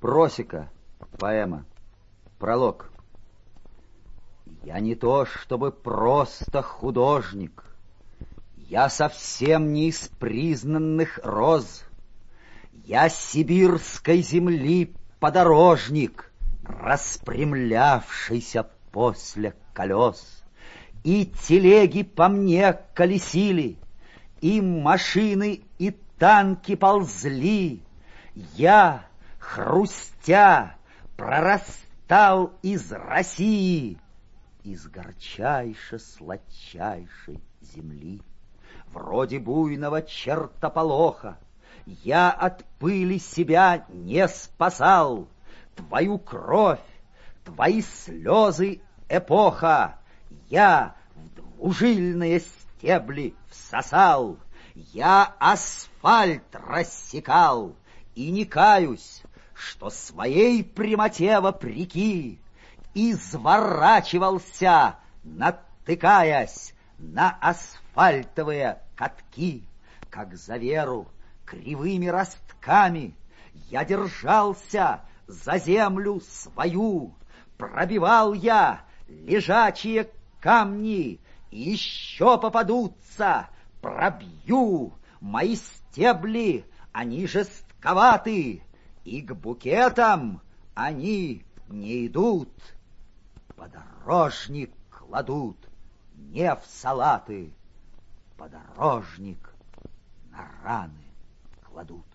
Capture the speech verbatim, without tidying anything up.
Просека. Поэма. Пролог. Я не то чтобы просто художник, я совсем не из признанных роз. Я сибирской земли подорожник, распрямлявшийся после колес. И телеги по мне колесили, и машины, и танки ползли. Я, хрустя, прорастал из России, из горчайше-сладчайшей земли. Вроде буйного чертополоха я от пыли себя не спасал. Твою кровь, твои слезы, эпоха, я в двужильные стебли всосал. Я асфальт рассекал, и не каюсь, что своей прямоте вопреки изворачивался, натыкаясь на асфальтовые катки. Как за веру кривыми ростками я держался за землю свою, пробивал я лежачие камни, и еще попадутся, пробью. Мои стебли, они жестковаты, и к букетам они не идут. Подорожник кладут не в салаты, подорожник на раны кладут.